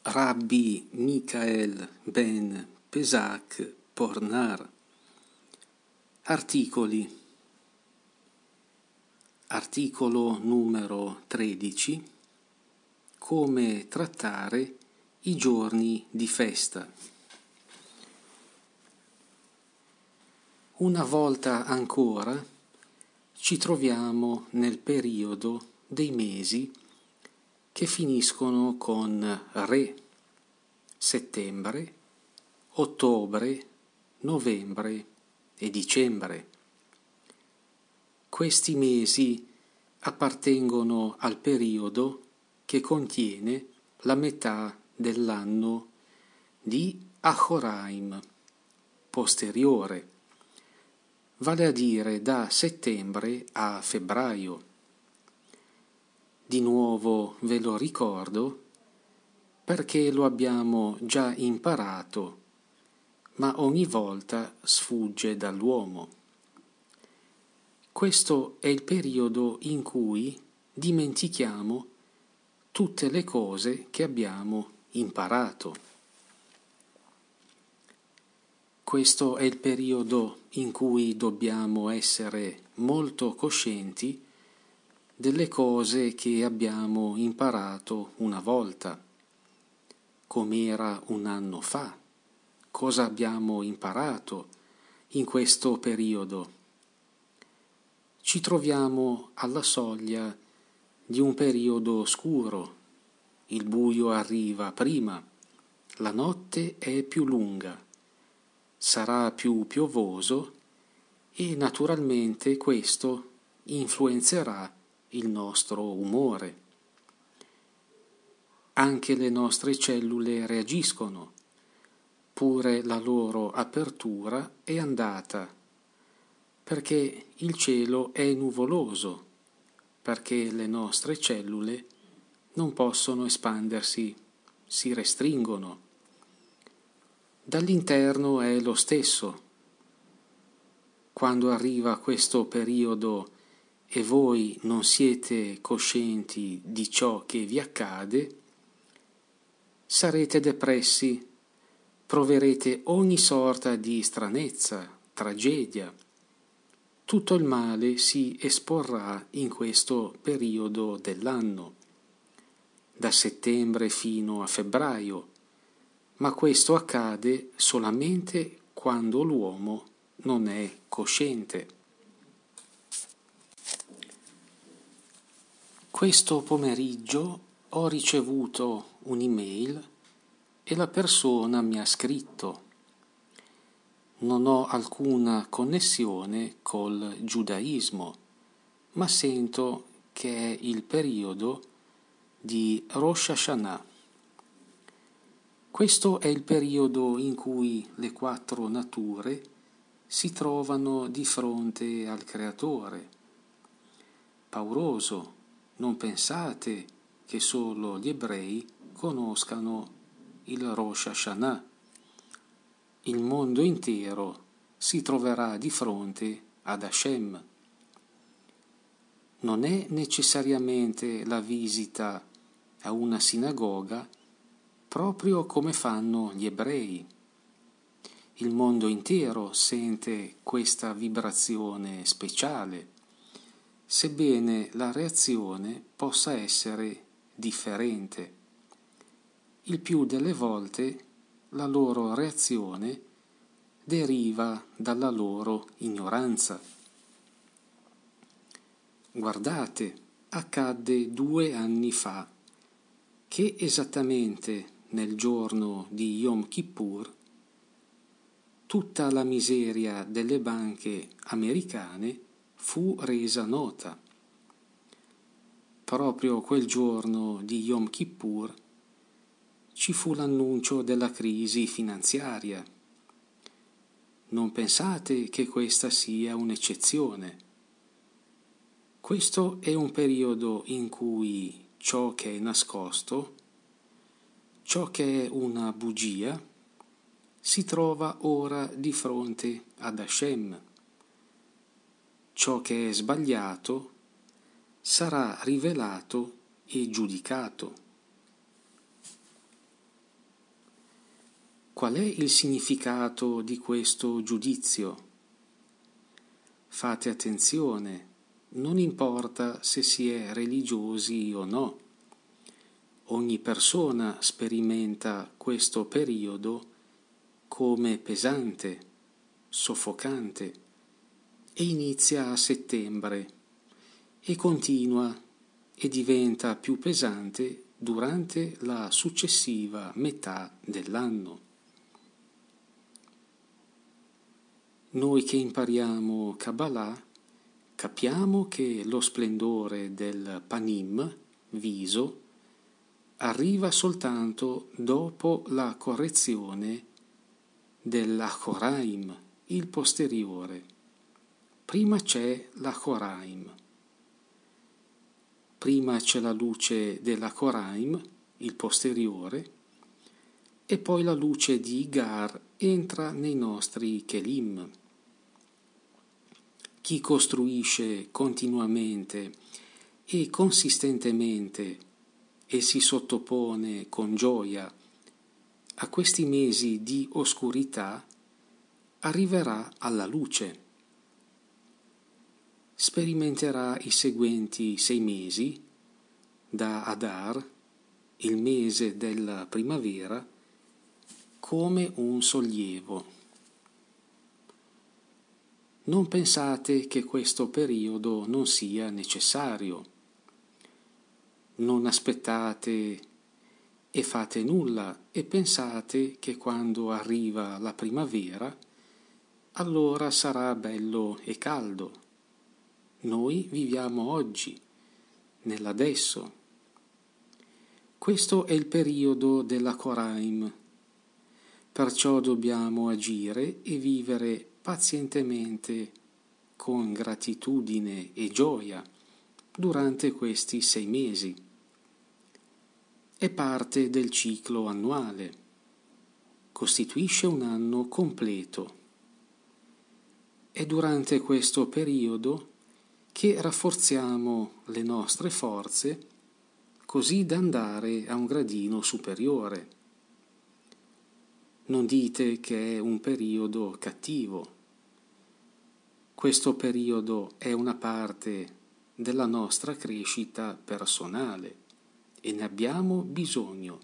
Rabbi Michael ben Pesach Pornar. Articoli. Articolo numero 13. Come trattare i giorni di festa. Una volta ancora ci troviamo nel periodo dei mesi che finiscono con Re, settembre, ottobre, novembre e dicembre. Questi mesi appartengono al periodo che contiene la metà dell'anno di Achoraim, posteriore, vale a dire da settembre a febbraio. Di nuovo ve lo ricordo perché lo abbiamo già imparato, ma ogni volta sfugge dall'uomo. Questo è il periodo in cui dimentichiamo tutte le cose che abbiamo imparato. Questo è il periodo in cui dobbiamo essere molto coscienti delle cose che abbiamo imparato una volta, com'era un anno fa, cosa abbiamo imparato in questo periodo. Ci troviamo alla soglia di un periodo scuro, il buio arriva prima, la notte è più lunga, sarà più piovoso e naturalmente questo influenzerà il nostro umore. Anche le nostre cellule reagiscono, pure la loro apertura è andata, perché il cielo è nuvoloso, perché le nostre cellule non possono espandersi, si restringono. Dall'interno è lo stesso. Quando arriva questo periodo e voi non siete coscienti di ciò che vi accade, sarete depressi, proverete ogni sorta di stranezza, tragedia. Tutto il male si esporrà in questo periodo dell'anno, da settembre fino a febbraio, ma questo accade solamente quando l'uomo non è cosciente. Questo pomeriggio ho ricevuto un'email e la persona mi ha scritto: non ho alcuna connessione col giudaismo, ma sento che è il periodo di Rosh Hashanah. Questo è il periodo in cui le quattro nature si trovano di fronte al Creatore. Pauroso, non pensate che solo gli ebrei conoscano il Rosh Hashanah. Il mondo intero si troverà di fronte ad Hashem. Non è necessariamente la visita a una sinagoga proprio come fanno gli ebrei. Il mondo intero sente questa vibrazione speciale, sebbene la reazione possa essere differente. Il più delle volte la loro reazione deriva dalla loro ignoranza. Guardate, accadde 2 anni fa che esattamente nel giorno di Yom Kippur tutta la miseria delle banche americane fu resa nota. Proprio quel giorno di Yom Kippur ci fu l'annuncio della crisi finanziaria. Non pensate che questa sia un'eccezione. Questo è un periodo in cui ciò che è nascosto, ciò che è una bugia, si trova ora di fronte ad Hashem. Ciò che è sbagliato sarà rivelato e giudicato. Qual è il significato di questo giudizio? Fate attenzione, non importa se si è religiosi o no. Ogni persona sperimenta questo periodo come pesante, soffocante e inizia a settembre e continua e diventa più pesante durante la successiva metà dell'anno. Noi che impariamo Kabbalah capiamo che lo splendore del Panim, viso, arriva soltanto dopo la correzione dell'Achoraim, il posteriore. Prima c'è l'Achoraim. Prima c'è la luce dell'Achoraim, il posteriore, e poi la luce di Igar entra nei nostri Kelim. Chi costruisce continuamente e consistentemente e si sottopone con gioia a questi mesi di oscurità arriverà alla luce. Sperimenterà i seguenti 6 mesi, da Adar, il mese della primavera, come un sollievo. Non pensate che questo periodo non sia necessario. Non aspettate e fate nulla e pensate che quando arriva la primavera, allora sarà bello e caldo. Noi viviamo oggi, nell'adesso. Questo è il periodo della Koraim. Perciò dobbiamo agire e vivere pazientemente, con gratitudine e gioia, durante questi 6 mesi. È parte del ciclo annuale. Costituisce un anno completo. È durante questo periodo che rafforziamo le nostre forze così da andare a un gradino superiore. Non dite che è un periodo cattivo. Questo periodo è una parte della nostra crescita personale e ne abbiamo bisogno.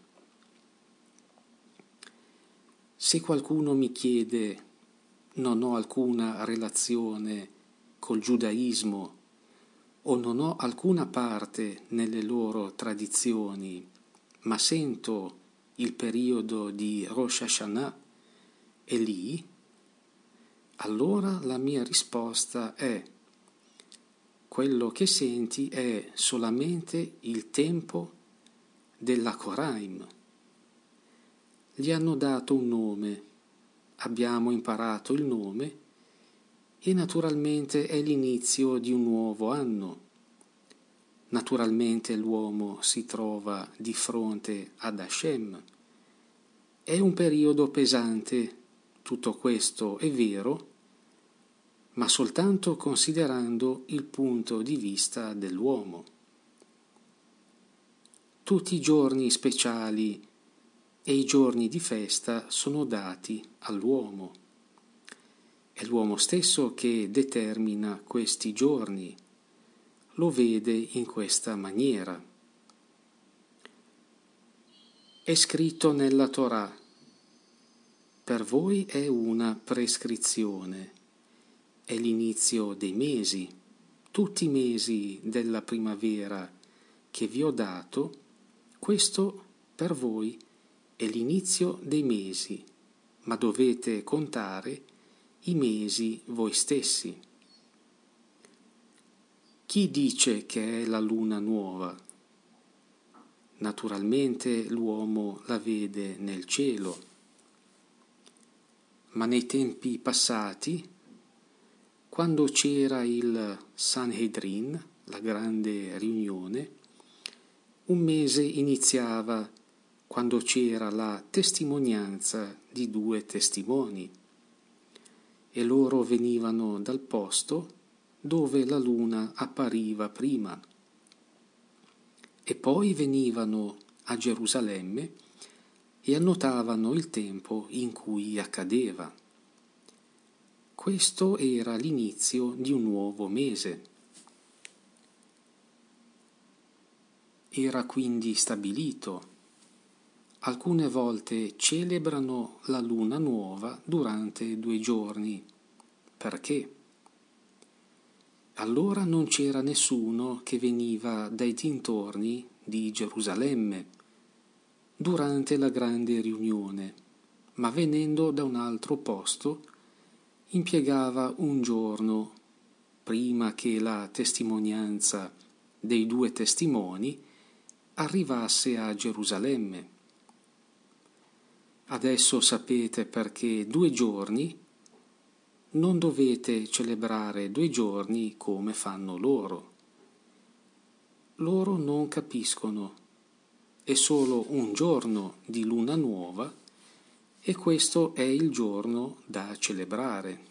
Se qualcuno mi chiede, non ho alcuna relazione col giudaismo o non ho alcuna parte nelle loro tradizioni, ma sento il periodo di Rosh Hashanah è lì, allora la mia risposta è: quello che senti è solamente il tempo della Koraim. Gli hanno dato un nome, abbiamo imparato il nome e naturalmente è l'inizio di un nuovo anno. Naturalmente l'uomo si trova di fronte ad Hashem. È un periodo pesante, tutto questo è vero, ma soltanto considerando il punto di vista dell'uomo. Tutti i giorni speciali e i giorni di festa sono dati all'uomo. È l'uomo stesso che determina questi giorni, lo vede in questa maniera. È scritto nella Torah: per voi è una prescrizione, è l'inizio dei mesi, tutti i mesi della primavera che vi ho dato, questo per voi è l'inizio dei mesi, ma dovete contare i mesi voi stessi. Chi dice che è la luna nuova? Naturalmente l'uomo la vede nel cielo, ma nei tempi passati, quando c'era il Sanhedrin, la grande riunione, un mese iniziava quando c'era la testimonianza di 2 testimoni e loro venivano dal posto dove la luna appariva prima e poi venivano a Gerusalemme e annotavano il tempo in cui accadeva. Questo era l'inizio di un nuovo mese. Era quindi stabilito. Alcune volte celebrano la luna nuova durante 2 giorni. Perché? Allora non c'era nessuno che veniva dai dintorni di Gerusalemme durante la grande riunione, ma venendo da un altro posto impiegava un giorno prima che la testimonianza dei 2 testimoni arrivasse a Gerusalemme. Adesso sapete perché 2 giorni non dovete celebrare 2 giorni come fanno loro. Loro non capiscono. È solo un giorno di luna nuova e questo è il giorno da celebrare.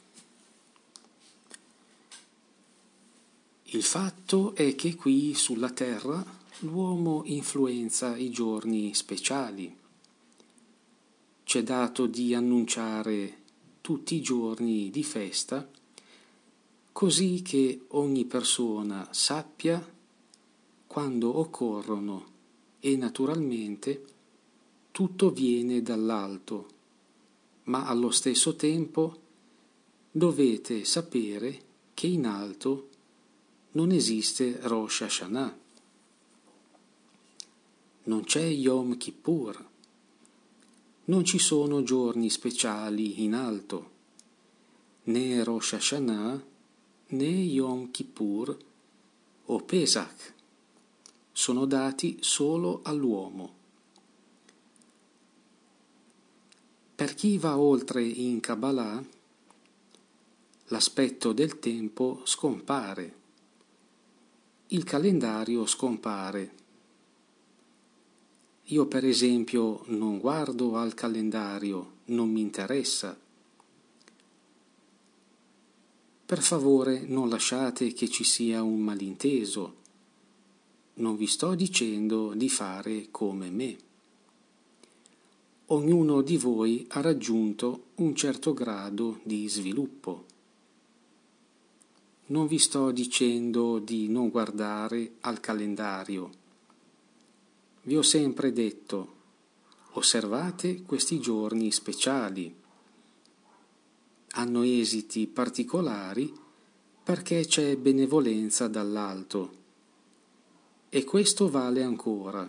Il fatto è che qui sulla terra l'uomo influenza i giorni speciali. C'è dato di annunciare tutti i giorni di festa, così che ogni persona sappia quando occorrono e naturalmente tutto viene dall'alto, ma allo stesso tempo dovete sapere che in alto non esiste Rosh Hashanah, non c'è Yom Kippur, non ci sono giorni speciali in alto, né Rosh Hashanah, né Yom Kippur o Pesach, sono dati solo all'uomo. Per chi va oltre in Kabbalah, l'aspetto del tempo scompare, il calendario scompare. Io per esempio non guardo al calendario, non mi interessa. Per favore non lasciate che ci sia un malinteso. Non vi sto dicendo di fare come me. Ognuno di voi ha raggiunto un certo grado di sviluppo. Non vi sto dicendo di non guardare al calendario. Vi ho sempre detto, osservate questi giorni speciali. Hanno esiti particolari perché c'è benevolenza dall'alto. E questo vale ancora.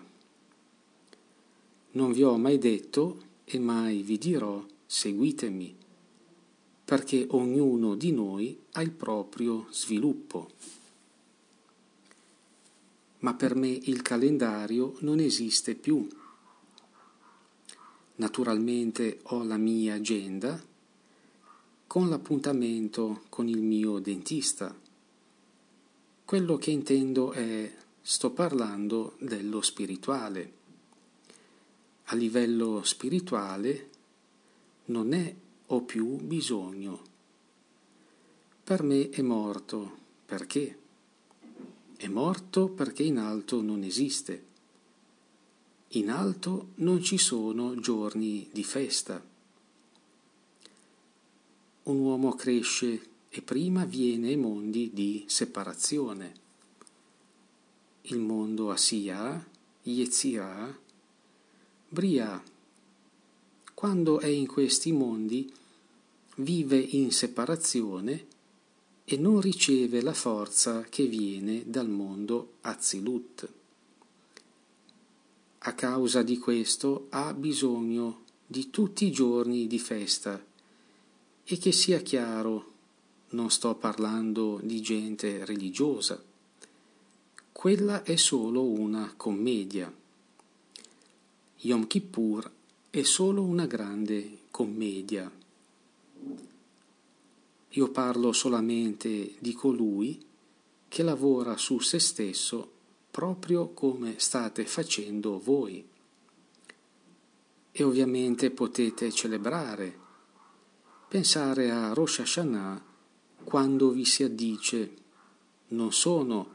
Non vi ho mai detto e mai vi dirò seguitemi, perché ognuno di noi ha il proprio sviluppo. Ma per me il calendario non esiste più. Naturalmente ho la mia agenda con l'appuntamento con il mio dentista. Quello che intendo è, sto parlando dello spirituale. A livello spirituale non ne ho più bisogno. Per me è morto. Perché? È morto perché in alto non esiste. In alto non ci sono giorni di festa. Un uomo cresce e prima viene ai mondi di separazione. Il mondo Asiya, Yetzirah, Bria. Quando è in questi mondi vive in separazione e non riceve la forza che viene dal mondo Atzilut. A causa di questo ha bisogno di tutti i giorni di festa e che sia chiaro, non sto parlando di gente religiosa. Quella è solo una commedia. Yom Kippur è solo una grande commedia. Io parlo solamente di colui che lavora su se stesso proprio come state facendo voi. E ovviamente potete celebrare, pensare a Rosh Hashanah quando vi si addice: non sono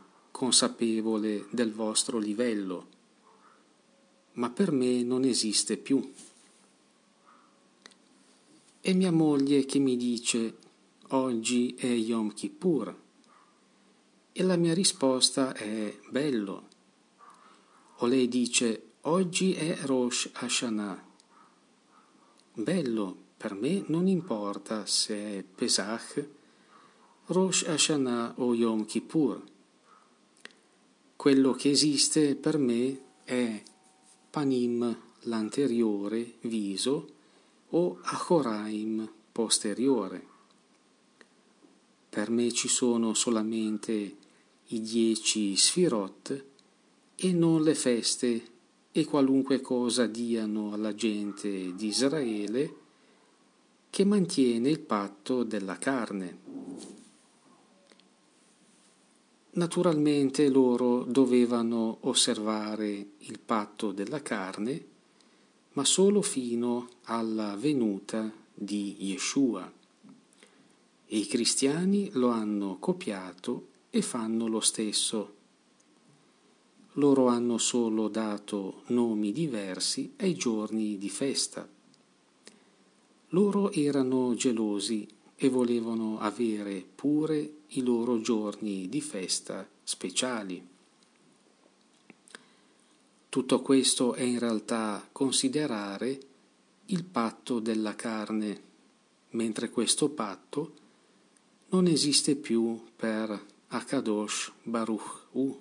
consapevole del vostro livello, ma per me non esiste più. e mia moglie che mi dice oggi è Yom Kippur e la mia risposta è bello. O lei dice oggi è Rosh Hashanah. Bello, per me non importa se è Pesach, Rosh Hashanah o Yom Kippur. Quello che esiste per me è Panim, l'anteriore viso, o Achoraim, posteriore. Per me ci sono solamente i 10 Sfirot e non le feste e qualunque cosa diano alla gente di Israele che mantiene il patto della carne. Naturalmente loro dovevano osservare il patto della carne, ma solo fino alla venuta di Yeshua. E i cristiani lo hanno copiato e fanno lo stesso. Loro hanno solo dato nomi diversi ai giorni di festa. Loro erano gelosi e volevano avere pure i loro giorni di festa speciali. Tutto questo è in realtà considerare il patto della carne, mentre questo patto non esiste più per Akadosh Baruch Hu.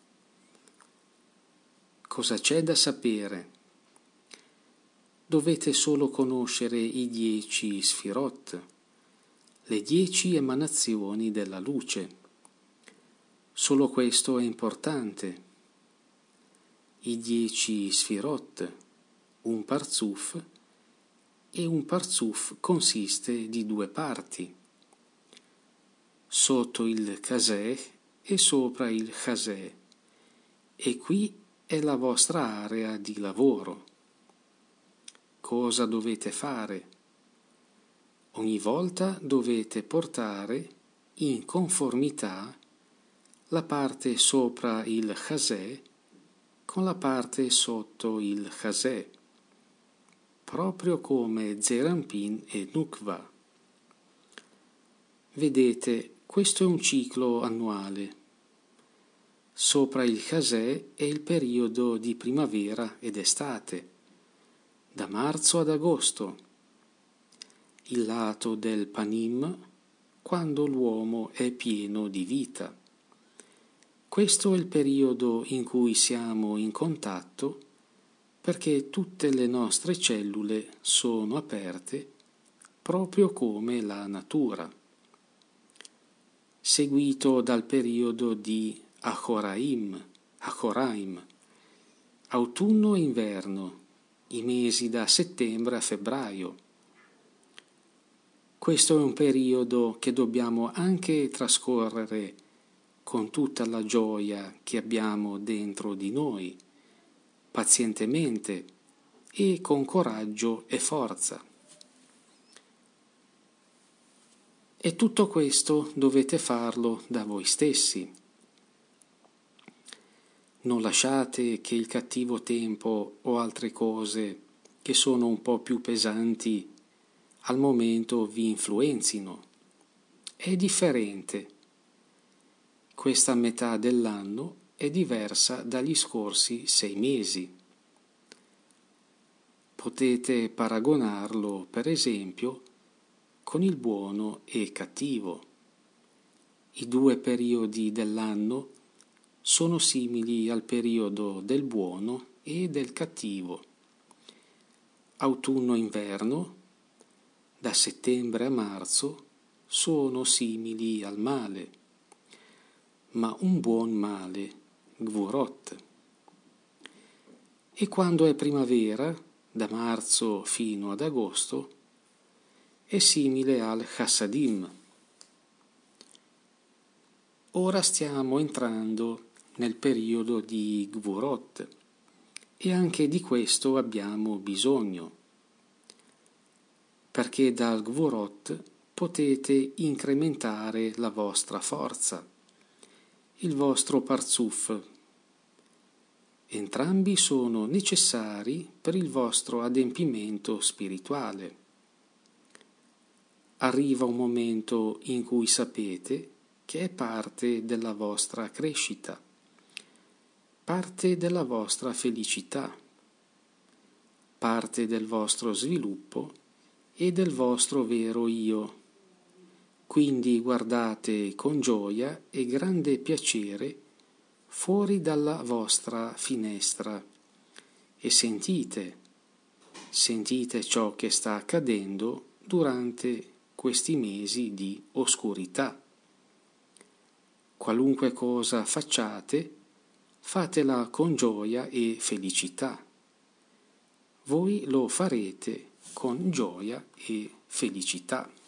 Cosa c'è da sapere? Dovete solo conoscere i 10 Sfirot, le 10 emanazioni della luce. Solo questo è importante. I 10 Sfirot, un Parzuf, e un Parzuf consiste di 2 parti, sotto il Kaseh e sopra il Chaseh, e qui è la vostra area di lavoro. Cosa dovete fare? Ogni volta dovete portare in conformità la parte sopra il Chaseh con la parte sotto il Chaseh, proprio come Zerampin e Nukva. Vedete, questo è un ciclo annuale. Sopra il Chaseh è il periodo di primavera ed estate, da marzo ad agosto, il lato del Panim, quando l'uomo è pieno di vita. Questo è il periodo in cui siamo in contatto perché tutte le nostre cellule sono aperte proprio come la natura. Seguito dal periodo di Achoraim, autunno e inverno, i mesi da settembre a febbraio. Questo è un periodo che dobbiamo anche trascorrere con tutta la gioia che abbiamo dentro di noi, pazientemente e con coraggio e forza. E tutto questo dovete farlo da voi stessi. Non lasciate che il cattivo tempo o altre cose che sono un po' più pesanti al momento vi influenzino. È differente. Questa metà dell'anno è diversa dagli scorsi 6 mesi. Potete paragonarlo, per esempio, con il buono e cattivo. I 2 periodi dell'anno sono simili al periodo del buono e del cattivo. Autunno-inverno, da settembre a marzo, sono simili al male, ma un buon male, Gvurot. E quando è primavera, da marzo fino ad agosto, è simile al Chassadim. Ora stiamo entrando nel periodo di Gvurot e anche di questo abbiamo bisogno, perché dal Gvurot potete incrementare la vostra forza, il vostro Parzuf. Entrambi sono necessari per il vostro adempimento spirituale. arriva un momento in cui sapete che è parte della vostra crescita, parte della vostra felicità, parte del vostro sviluppo e del vostro vero io. Quindi guardate con gioia e grande piacere fuori dalla vostra finestra e sentite ciò che sta accadendo durante questi mesi di oscurità. Qualunque cosa facciate, fatela con gioia e felicità. Voi lo farete con gioia e felicità.